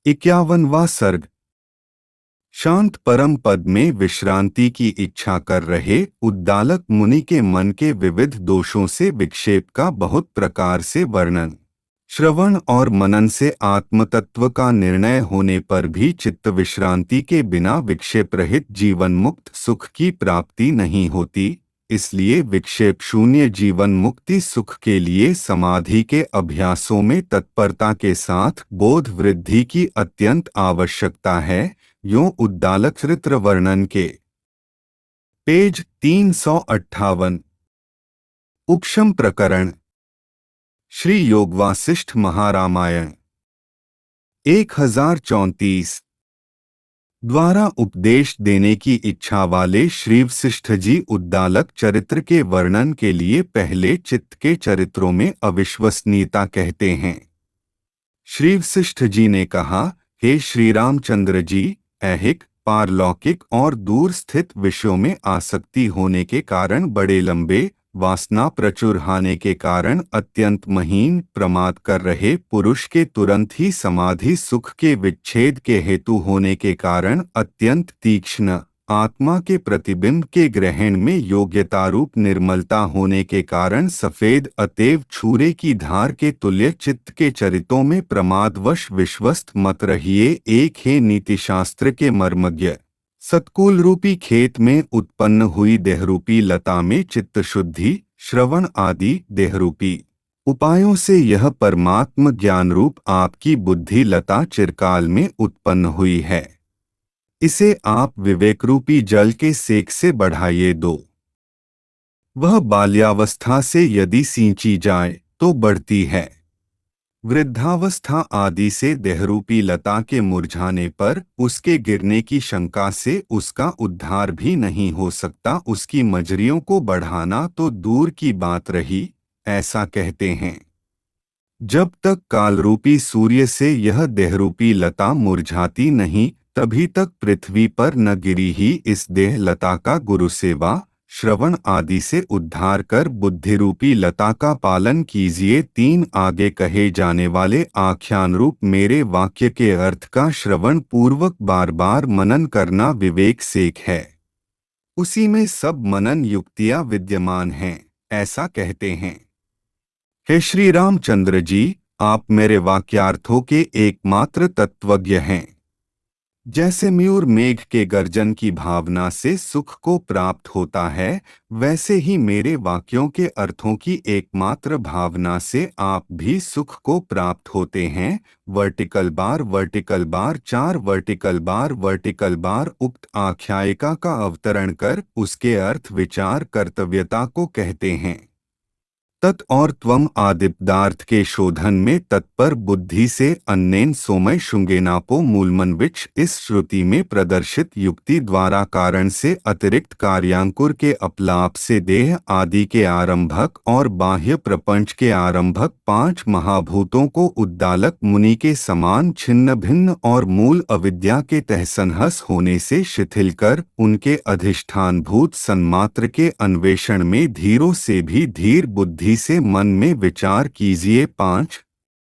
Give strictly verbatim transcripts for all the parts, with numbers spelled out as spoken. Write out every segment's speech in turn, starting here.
इक्यावनवां सर्ग। शांत परम पद में विश्रांति की इच्छा कर रहे उद्दालक मुनि के मन के विविध दोषों से विक्षेप का बहुत प्रकार से वर्णन। श्रवण और मनन से आत्मतत्व का निर्णय होने पर भी चित्त विश्रांति के बिना विक्षेप रहित जीवन मुक्त सुख की प्राप्ति नहीं होती, इसलिए विक्षेप शून्य जीवन मुक्ति सुख के लिए समाधि के अभ्यासों में तत्परता के साथ बोध वृद्धि की अत्यंत आवश्यकता है। यों उद्दालक चरित्र वर्णन के पेज तीन सौ अट्ठावन। उपशम प्रकरण। श्री योग वासिष्ठ महारामायण एक हजार चौंतीस। द्वारा उपदेश देने की इच्छा वाले श्री वशिष्ठ जी उद्दालक चरित्र के वर्णन के लिए पहले चित्त के चरित्रों में अविश्वसनीयता कहते हैं। श्री वशिष्ठ जी ने कहा, हे श्री रामचंद्र जी, ऐहिक, पारलौकिक और दूर स्थित विषयों में आसक्ति होने के कारण बड़े लंबे वासना प्रचुर हाने के कारण अत्यंत महीन प्रमाद कर रहे पुरुष के तुरंत ही समाधि सुख के विच्छेद के हेतु होने के कारण अत्यंत तीक्ष्ण आत्मा के प्रतिबिंब के ग्रहण में योग्यतारूप निर्मलता होने के कारण सफेद अतएव छूरे की धार के तुल्य चित्त के चरितों में प्रमादवश विश्वस्त मत रहिए। एक है नीतिशास्त्र के मर्मज्ञ सत्कुल रूपी खेत में उत्पन्न हुई देहरूपी लता में चित्त शुद्धि श्रवण आदि देहरूपी उपायों से यह परमात्म ज्ञान रूप आपकी बुद्धि लता चिरकाल में उत्पन्न हुई है। इसे आप विवेक रूपी जल के सेक से बढ़ाइए दो। वह बाल्यावस्था से यदि सींची जाए तो बढ़ती है, वृद्धावस्था आदि से देहरूपी लता के मुरझाने पर उसके गिरने की शंका से उसका उद्धार भी नहीं हो सकता। उसकी मजरियों को बढ़ाना तो दूर की बात रही, ऐसा कहते हैं। जब तक कालरूपी सूर्य से यह देहरूपी लता मुरझाती नहीं, तभी तक पृथ्वी पर न गिरी ही इस देह लता का गुरु सेवा श्रवण आदि से उद्धार कर बुद्धिरूपी लता का पालन कीजिए। तीन आगे कहे जाने वाले आख्यान रूप मेरे वाक्य के अर्थ का श्रवण पूर्वक बार बार मनन करना विवेक सेक है। उसी में सब मनन युक्तियां विद्यमान हैं, ऐसा कहते हैं। हे श्री रामचंद्र जी, आप मेरे वाक्यार्थों के एकमात्र तत्वज्ञ हैं। जैसे मयूर मेघ के गर्जन की भावना से सुख को प्राप्त होता है, वैसे ही मेरे वाक्यों के अर्थों की एकमात्र भावना से आप भी सुख को प्राप्त होते हैं। वर्टिकल बार वर्टिकल बार चार वर्टिकल बार वर्टिकल बार उक्त आख्यायिका का अवतरण कर उसके अर्थ विचार कर्तव्यता को कहते हैं। तत् और त्वम आदि पदार्थ के शोधन में तत्पर बुद्धि से अन्नेन सोमय शुंगेनापो मूलमनविच इस श्रुति में प्रदर्शित युक्ति द्वारा कारण से अतिरिक्त कार्यांकुर के अपलाप से देह आदि के आरंभक और बाह्य प्रपंच के आरंभक पांच महाभूतों को उद्दालक मुनि के समान छिन्न भिन्न और मूल अविद्या के तहसनहस होने से शिथिल कर उनके अधिष्ठानभूत सन्मात्र के अन्वेषण में धीरों से भी धीर बुद्धि से मन में विचार कीजिए। पांच।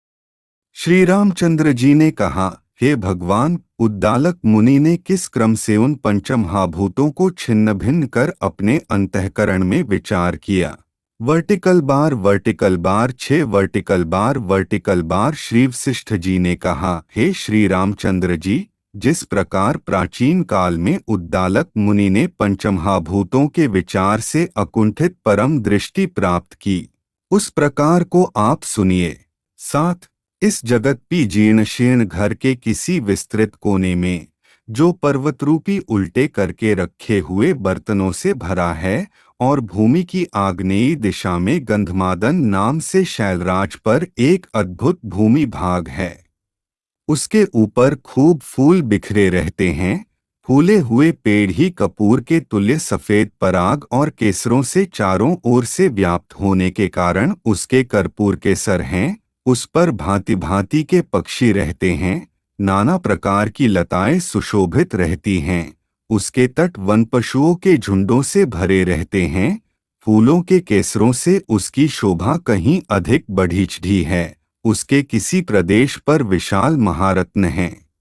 श्री रामचंद्र जी ने कहा, हे भगवान, उद्दालक मुनि ने किस क्रम से उन पंचमहाभूतों को छिन्न भिन्न कर अपने अंतःकरण में विचार किया। वर्टिकल बार वर्टिकल बार छह vertical bar vertical bar Shri Vashishtha ji ने कहा, हे श्री रामचंद्र जी, जिस प्रकार प्राचीन काल में उद्दालक मुनि ने पंचमहाभूतों के विचार से अकुंठित परम दृष्टि प्राप्त की, उस प्रकार को आप सुनिए। सात। इस जगत पी जीर्ण शीर्ण घर के किसी विस्तृत कोने में, जो पर्वतरूपी उल्टे करके रखे हुए बर्तनों से भरा है और भूमि की आग्नेयी दिशा में गंधमादन नाम से शैलराज पर एक अद्भुत भूमि भाग है। उसके ऊपर खूब फूल बिखरे रहते हैं। फूले हुए पेड़ ही कपूर के तुल्य सफेद पराग और केसरों से चारों ओर से व्याप्त होने के कारण उसके कर्पूर केसर हैं। उस पर भांति भांति के पक्षी रहते हैं। नाना प्रकार की लताएं सुशोभित रहती हैं। उसके तट वन पशुओं के झुंडों से भरे रहते हैं। फूलों के केसरों से उसकी शोभा कहीं अधिक बढ़ी चढ़ी है। उसके किसी प्रदेश पर विशाल महारत्न हैं।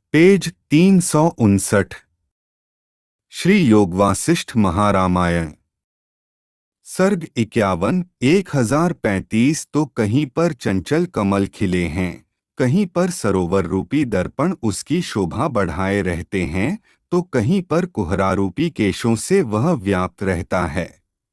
पेज तीन सौ उनसठ। श्री योग वासिष्ठ महारामायण सर्ग इक्यावन एक हजार पैंतीस। तो कहीं पर चंचल कमल खिले हैं, कहीं पर सरोवर रूपी दर्पण उसकी शोभा बढ़ाए रहते हैं, तो कहीं पर कुहरा रूपी केशों से वह व्याप्त रहता है।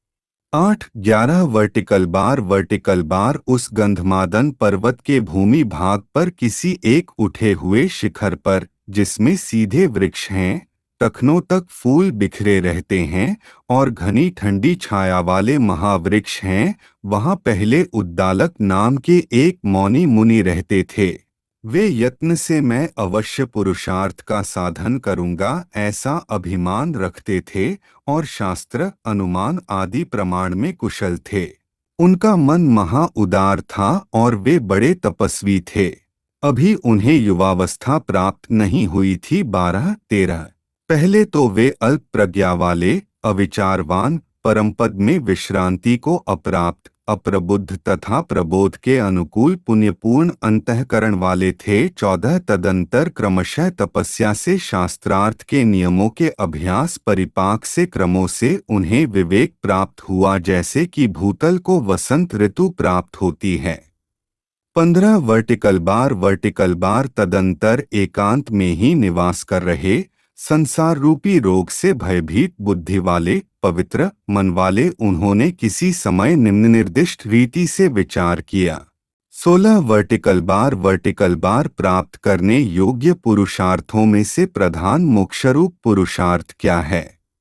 आठ ग्यारह वर्टिकल बार वर्टिकल बार उस गंधमादन पर्वत के भूमि भाग पर किसी एक उठे हुए शिखर पर, जिसमें सीधे वृक्ष हैं, तखनों तक फूल बिखरे रहते हैं और घनी ठंडी छाया वाले महावृक्ष हैं, वहां पहले उद्दालक नाम के एक मौनी मुनि रहते थे। वे यत्न से मैं अवश्य पुरुषार्थ का साधन करूंगा ऐसा अभिमान रखते थे और शास्त्र अनुमान आदि प्रमाण में कुशल थे। उनका मन महा उदार था और वे बड़े तपस्वी थे। अभी उन्हें युवावस्था प्राप्त नहीं हुई थी। बारह तेरह पहले तो वे अल्प प्रज्ञा वाले, अविचारवान, परमपद में विश्रांति को अप्राप्त, अप्रबुद्ध तथा प्रबोध के अनुकूल पुण्यपूर्ण अंतःकरण वाले थे। चौदह तदंतर क्रमशः तपस्या से शास्त्रार्थ के नियमों के अभ्यास परिपाक से क्रमों से उन्हें विवेक प्राप्त हुआ, जैसे कि भूतल को वसंत ऋतु प्राप्त होती है। पंद्रह वर्टिकल बार वर्टिकल बार तदंतर एकांत में ही निवास कर रहे, संसार रूपी रोग से भयभीत बुद्धि वाले, पवित्र मन वाले, उन्होंने किसी समय निम्न निर्दिष्ट रीति से विचार किया। सोलह वर्टिकल बार वर्टिकल बार प्राप्त करने योग्य पुरुषार्थों में से प्रधान मोक्षरूप पुरुषार्थ क्या है?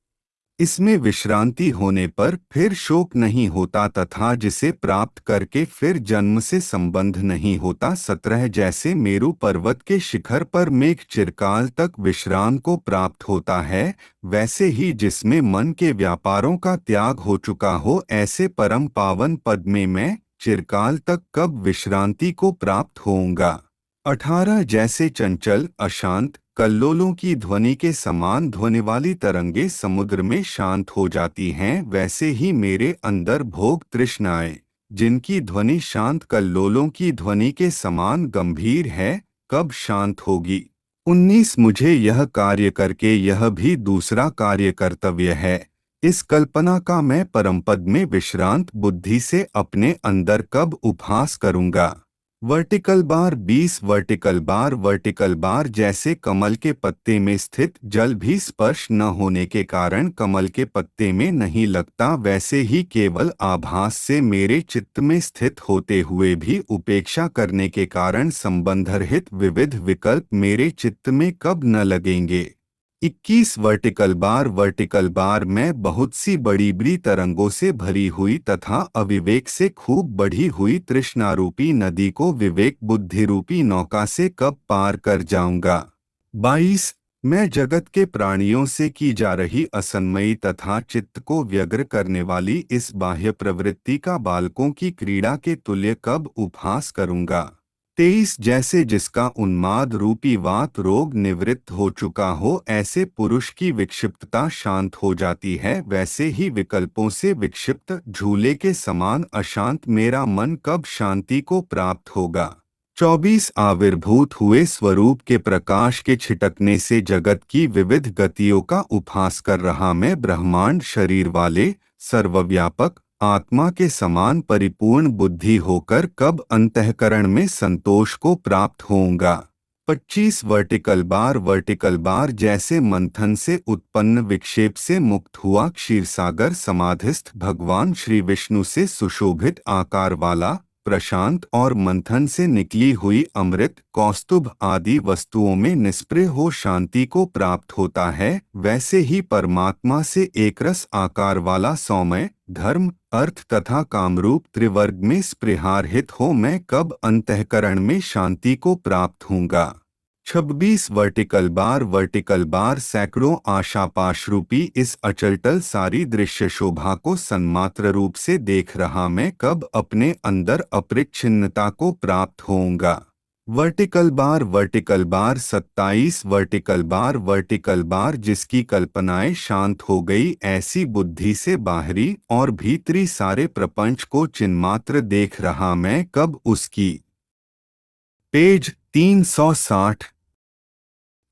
इसमें विश्रांति होने पर फिर शोक नहीं होता तथा जिसे प्राप्त करके फिर जन्म से संबंध नहीं होता। सत्रह जैसे मेरु पर्वत के शिखर पर मेघ चिरकाल तक विश्राम को प्राप्त होता है, वैसे ही जिसमें मन के व्यापारों का त्याग हो चुका हो, ऐसे परम पावन पद में मैं चिरकाल तक कब विश्रांति को प्राप्त होऊंगा। अठारह जैसे चंचल अशांत कल्लोलों की ध्वनि के समान ध्वनि वाली तरंगे समुद्र में शांत हो जाती हैं, वैसे ही मेरे अंदर भोग तृष्णाएं, जिनकी ध्वनि शांत कल्लोलों की ध्वनि के समान गंभीर है, कब शांत होगी। उन्नीस मुझे यह कार्य करके यह भी दूसरा कार्य कर्तव्य है, इस कल्पना का मैं परमपद में विश्रांत बुद्धि से अपने अंदर कब उपहास करूंगा। वर्टिकल बार बीस वर्टिकल बार वर्टिकल बार जैसे कमल के पत्ते में स्थित जल भी स्पर्श न होने के कारण कमल के पत्ते में नहीं लगता, वैसे ही केवल आभास से मेरे चित्त में स्थित होते हुए भी उपेक्षा करने के कारण संबंधरहित विविध विकल्प मेरे चित्त में कब न लगेंगे। इक्कीस वर्टिकल बार वर्टिकल बार मैं बहुत सी बड़ी बड़ी तरंगों से भरी हुई तथा अविवेक से खूब बढ़ी हुई तृष्णारूपी नदी को विवेक बुद्धि रूपी नौका से कब पार कर जाऊंगा। बाईस मैं जगत के प्राणियों से की जा रही असन्मयी तथा चित्त को व्यग्र करने वाली इस बाह्य प्रवृत्ति का बालकों की क्रीड़ा के तुल्य कब उपहास करूंगा। तेईस जैसे जिसका उन्माद रूपी वात रोग निवृत्त हो चुका हो, ऐसे पुरुष की विक्षिप्तता शांत हो जाती है, वैसे ही विकल्पों से विक्षिप्त झूले के समान अशांत मेरा मन कब शांति को प्राप्त होगा। चौबीस आविर्भूत हुए स्वरूप के प्रकाश के छिटकने से जगत की विविध गतियों का उपहास कर रहा मैं ब्रह्मांड शरीर वाले सर्वव्यापक आत्मा के समान परिपूर्ण बुद्धि होकर कब अंतःकरण में संतोष को प्राप्त होऊंगा। पच्चीस वर्टिकल बार वर्टिकल बार जैसे मंथन से उत्पन्न विक्षेप से मुक्त हुआ क्षीरसागर समाधिस्थ भगवान श्री विष्णु से सुशोभित आकार वाला प्रशांत और मंथन से निकली हुई अमृत कौस्तुभ आदि वस्तुओं में निष्प्रिय हो शांति को प्राप्त होता है, वैसे ही परमात्मा से एकरस आकार वाला सौम्य धर्म अर्थ तथा कामरूप त्रिवर्ग में स्पृहारहित हो मैं कब अंतःकरण में शांति को प्राप्त होऊंगा। छब्बीस वर्टिकल बार वर्टिकल बार सैकड़ों आशापाश रूपी इस अचलटल सारी दृश्य शोभा को सन्मात्र रूप से देख रहा मैं कब अपने अंदर अपरिच्छिन्नता को प्राप्त होऊंगा। वर्टिकल बार वर्टिकल बार सत्ताईस वर्टिकल बार वर्टिकल बार जिसकी कल्पनाएं शांत हो गई, ऐसी बुद्धि से बाहरी और भीतरी सारे प्रपंच को चिन्मात्र देख रहा मैं कब उसकी। पेज तीन सौ साठ।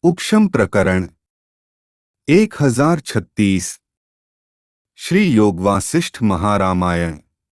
उपशम प्रकरण एक हजार छत्तीस। श्री योग वासिष्ठ महारामायण।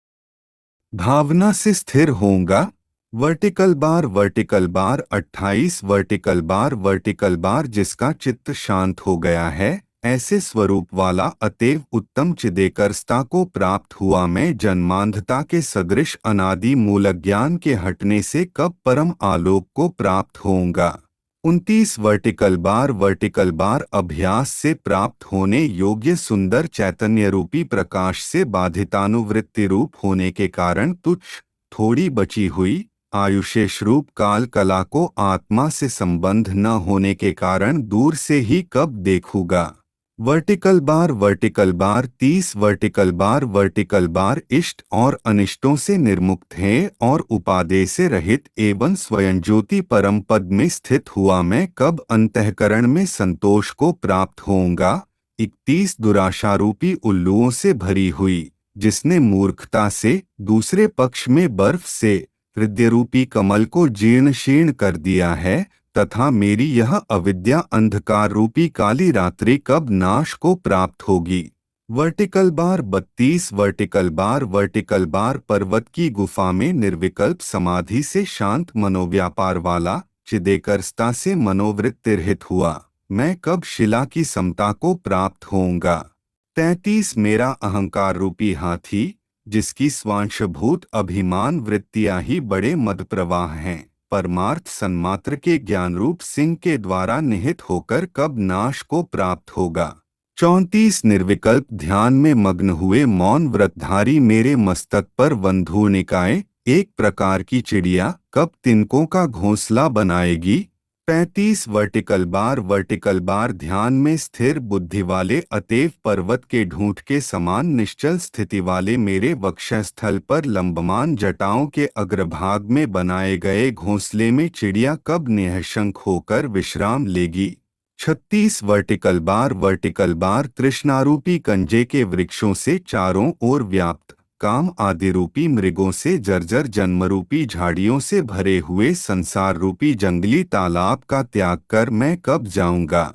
भावना से स्थिर होऊंगा। वर्टिकल बार वर्टिकल बार अट्ठाईस वर्टिकल बार वर्टिकल बार जिसका चित्त शांत हो गया है, ऐसे स्वरूप वाला अतएव उत्तम चिदेकरस्ता को प्राप्त हुआ मैं जन्मांधता के सदृश अनादि मूल ज्ञान के हटने से कब परम आलोक को प्राप्त होऊंगा। उनतीस वर्टिकल बार वर्टिकल बार अभ्यास से प्राप्त होने योग्य सुंदर चैतन्य रूपी प्रकाश से बाधितानुवृत्ति रूप होने के कारण तुच्छ थोड़ी बची हुई आयुषेष रूप काल कला को आत्मा से संबंध न होने के कारण दूर से ही कब देखूंगा। वर्टिकल बार वर्टिकल बार तीस वर्टिकल बार वर्टिकल बार इष्ट और अनिष्टों से निर्मुक्त है और उपादेय से रहित एवं स्वयं ज्योति परम पद में स्थित हुआ मैं कब अंतःकरण में संतोष को प्राप्त होऊंगा। इकतीस दुराशारूपी उल्लुओं से भरी हुई, जिसने मूर्खता से दूसरे पक्ष में बर्फ से हृदय रूपी कमल को जीर्ण शीर्ण कर दिया है, तथा मेरी यह अविद्या अंधकार रूपी काली रात्रि कब नाश को प्राप्त होगी। वर्टिकल बार बत्तीस वर्टिकल बार वर्टिकल बार पर्वत की गुफा में निर्विकल्प समाधि से शांत मनोव्यापार वाला चिदेकरस्ता से मनोवृत्ति रहित हुआ मैं कब शिला की समता को प्राप्त होऊंगा। तैंतीस मेरा अहंकार रूपी हाथी, जिसकी स्वांशभूत अभिमान वृत्तियां ही बड़े मद प्रवाह हैं, परमार्थ सन्मात्र के ज्ञान रूप सिंह के द्वारा निहित होकर कब नाश को प्राप्त होगा। चौंतीस निर्विकल्प ध्यान में मग्न हुए मौन व्रतधारी मेरे मस्तक पर वंधु निकाय एक प्रकार की चिड़िया कब तिनकों का घोंसला बनाएगी। पैंतीस वर्टिकल बार वर्टिकल बार ध्यान में स्थिर बुद्धि वाले अतएव पर्वत के ढूंढ के समान निश्चल स्थिति वाले मेरे वक्षस्थल पर लंबमान जटाओं के अग्रभाग में बनाए गए घोंसले में चिड़िया कब निःशंक होकर विश्राम लेगी। छत्तीस वर्टिकल बार वर्टिकल बार तृष्णारूपी कंजे के वृक्षों से चारों ओर व्याप्त काम आदि रूपी मृगों से जर्जर जन्मरूपी झाड़ियों से भरे हुए संसार रूपी जंगली तालाब का त्याग कर मैं कब जाऊंगा।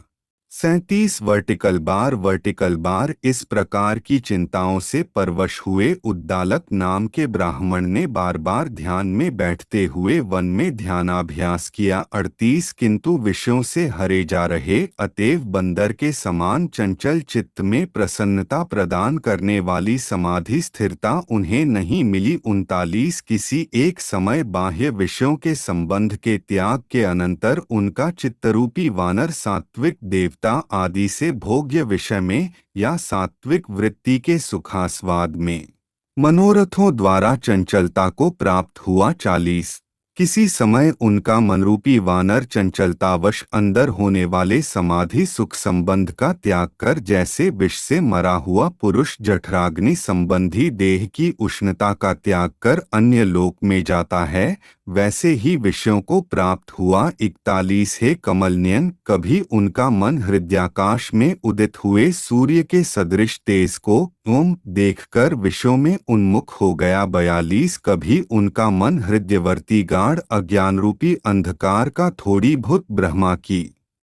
सैंतीस वर्टिकल बार वर्टिकल बार इस प्रकार की चिंताओं से परवश हुए उद्दालक नाम के ब्राह्मण ने बार बार ध्यान में बैठते हुए वन में ध्यानाभ्यास किया। अड़तीस किंतु विषयों से हरे जा रहे अतएव बंदर के समान चंचल चित्त में प्रसन्नता प्रदान करने वाली समाधि स्थिरता उन्हें नहीं मिली। उनतालीस किसी एक समय बाह्य विषयों के संबंध के त्याग के अनंतर उनका चित्तरूपी वानर सात्विक देवता आदि से भोग्य विषय में या सात्विक वृत्ति के सुखास्वाद में मनोरथों द्वारा चंचलता को प्राप्त हुआ। चालीस किसी समय उनका मनरूपी वानर चंचलतावश अंदर होने वाले समाधि सुख संबंध का त्याग कर जैसे विष से मरा हुआ पुरुष जठराग्नि संबंधी देह की उष्णता का त्याग कर अन्य लोक में जाता है, वैसे ही विषयों को प्राप्त हुआ। इकतालीस है कमलनयन कभी उनका मन हृदयाकाश में उदित हुए सूर्य के सदृश तेज को ओम देखकर विषयों में उन्मुख हो गया। बयालीस कभी उनका मन हृदयवर्ती गाढ़ अज्ञान रूपी अंधकार का थोड़ी भूत ब्रह्मा की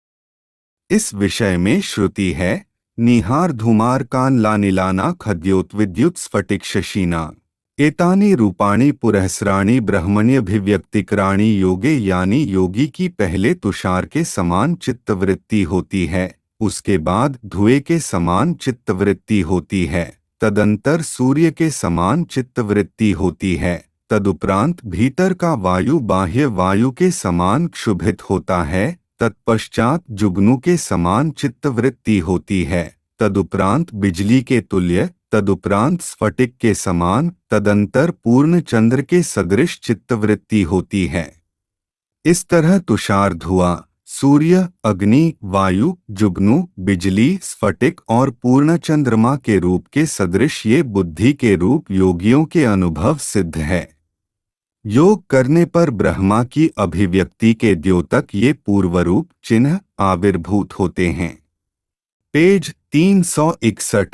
इस विषय में श्रुति है। निहार धुमार कान लानिलाना खद्योत विद्युत स्फटिक शशीना एतानी रूपाणी पुरहसराणी ब्रह्मण्यभिव्यक्तिकराणी योगे, यानी योगी की पहले तुषार के समान चित्तवृत्ति होती है, उसके बाद धुएं के समान चित्तवृत्ति होती है, तदंतर सूर्य के समान चित्तवृत्ति होती है, तदुपरांत भीतर का वायु बाह्य वायु के समान क्षुभित होता है, तत्पश्चात जुगनू के समान चित्तवृत्ति होती है, तदुपरांत बिजली के तुल्य, तदुपरांत स्फटिक के समान, तदंतर पूर्ण चंद्र के सदृश चित्तवृत्ति होती है। इस तरह तुषार धुआं, सूर्य, अग्नि, वायु, जुगनू, बिजली, स्फटिक और पूर्ण चंद्रमा के रूप के सदृश ये बुद्धि के रूप योगियों के अनुभव सिद्ध है। योग करने पर ब्रह्मा की अभिव्यक्ति के द्योतक ये पूर्वरूप चिन्ह आविर्भूत होते हैं। पेज तीन सौ इकसठ।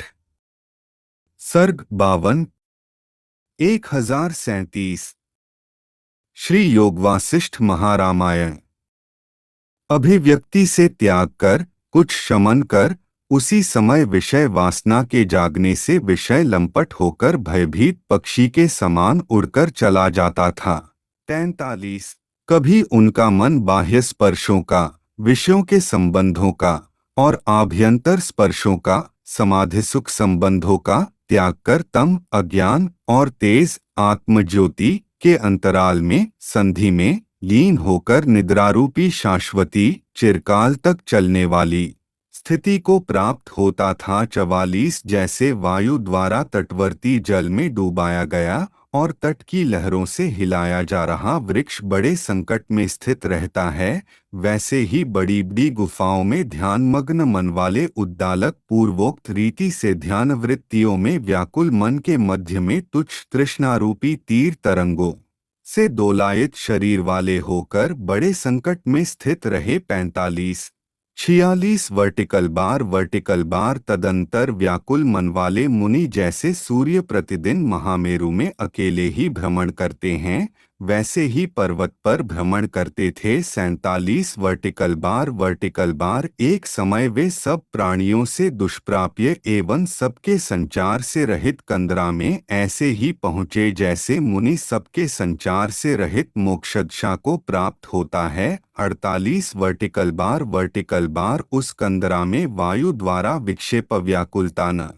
सर्ग बावन एक हजार सैंतीस। श्री योग वासिष्ठ महारामायण। अभिव्यक्ति से त्याग कर, कुछ शमन कर, उसी समय विषय वासना के जागने से विषय लंपट होकर भयभीत पक्षी के समान उड़कर चला जाता था। तैंतालीस। कभी उनका मन बाह्य स्पर्शों का, विषयों के संबंधों का और आभ्यंतर स्पर्शों का, समाधि सुख संबंधों का त्याग कर तम, अज्ञान और तेज आत्मज्योति के अंतराल में, संधि में लीन होकर निद्रारूपी शाश्वती, चिरकाल तक चलने वाली स्थिति को प्राप्त होता था। चवालीस। जैसे वायु द्वारा तटवर्ती जल में डुबाया गया और तट की लहरों से हिलाया जा रहा वृक्ष बड़े संकट में स्थित रहता है, वैसे ही बड़ी बड़ी गुफाओं में ध्यानमग्न मन वाले उद्दालक पूर्वोक्त रीति से ध्यान वृत्तियों में व्याकुल मन के मध्य में तुच्छ तृष्णारूपी तीर तरंगों से दोलायित शरीर वाले होकर बड़े संकट में स्थित रहे। पैंतालीस। छियालीस। वर्टिकल बार वर्टिकल बार तदंतर व्याकुल मन वाले मुनि जैसे सूर्य प्रतिदिन महामेरु में अकेले ही भ्रमण करते हैं, वैसे ही पर्वत पर भ्रमण करते थे। सैंतालीस। वर्टिकल बार वर्टिकल बार एक समय वे सब प्राणियों से दुष्प्राप्य एवं सबके संचार से रहित कंदरा में ऐसे ही पहुँचे जैसे मुनि सबके संचार से रहित मोक्षदशा को प्राप्त होता है। अड़तालीस। वर्टिकल बार वर्टिकल बार उस कंदरा में वायु द्वारा विक्षेप व्याकुलता न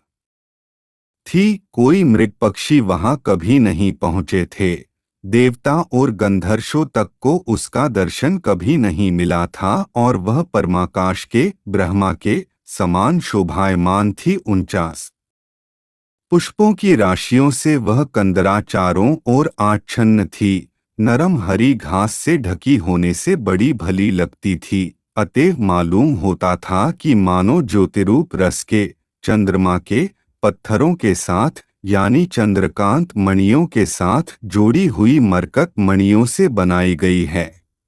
थी, कोई मृग पक्षी वहां कभी नहीं पहुंचे थे, देवता और गंधर्वों तक को उसका दर्शन कभी नहीं मिला था और वह परमाकाश के ब्रह्मा के समान शोभायमान थी। उनचास। पुष्पों की राशियों से वह कंदरा चारों ओर आच्छन्न थी, नरम हरी घास से ढकी होने से बड़ी भली लगती थी, अतएव मालूम होता था कि मानो ज्योतिरूप रस के चंद्रमा के पत्थरों के साथ यानी चंद्रकांत मणियों के साथ जोड़ी हुई मरकत मणियों से बनाई गई है।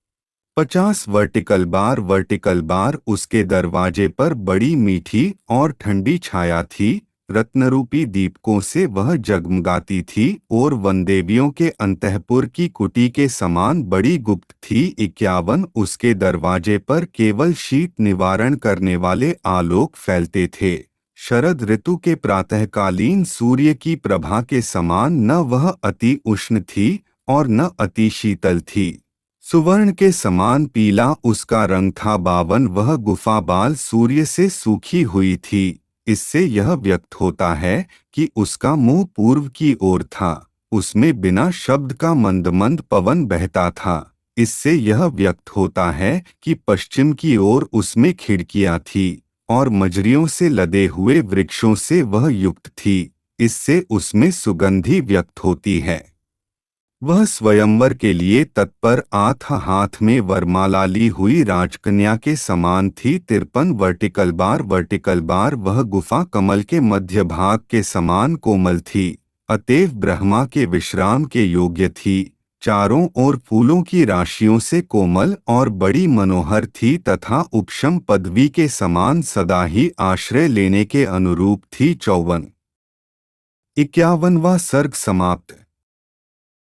पचास। वर्टिकल बार वर्टिकल बार उसके दरवाजे पर बड़ी मीठी और ठंडी छाया थी, रत्नरूपी दीपकों से वह जगमगाती थी और वनदेवियों के अंतःपुर की कुटी के समान बड़ी गुप्त थी। इक्यावन। उसके दरवाजे पर केवल शीत निवारण करने वाले आलोक फैलते थे, शरद ऋतु के प्रातःकालीन सूर्य की प्रभा के समान न वह अति उष्ण थी और न अति शीतल थी, सुवर्ण के समान पीला उसका रंग था। बावन। वह गुफा बाल सूर्य से सूखी हुई थी, इससे यह व्यक्त होता है कि उसका मुंह पूर्व की ओर था, उसमें बिना शब्द का मंद मंद पवन बहता था, इससे यह व्यक्त होता है कि पश्चिम की ओर उसमें खिड़कियां थी और मजरियों से लदे हुए वृक्षों से वह युक्त थी, इससे उसमें सुगंधी व्यक्त होती है। वह स्वयंवर के लिए तत्पर आठ हाथ में वरमाला ली हुई राजकन्या के समान थी। तिरपन। वर्टिकल बार वर्टिकल बार वह गुफा कमल के मध्य भाग के समान कोमल थी, अतएव ब्रह्मा के विश्राम के योग्य थी, चारों ओर फूलों की राशियों से कोमल और बड़ी मनोहर थी तथा उपशम पदवी के समान सदा ही आश्रय लेने के अनुरूप थी। चौवन। इक्यावनवां सर्ग समाप्त।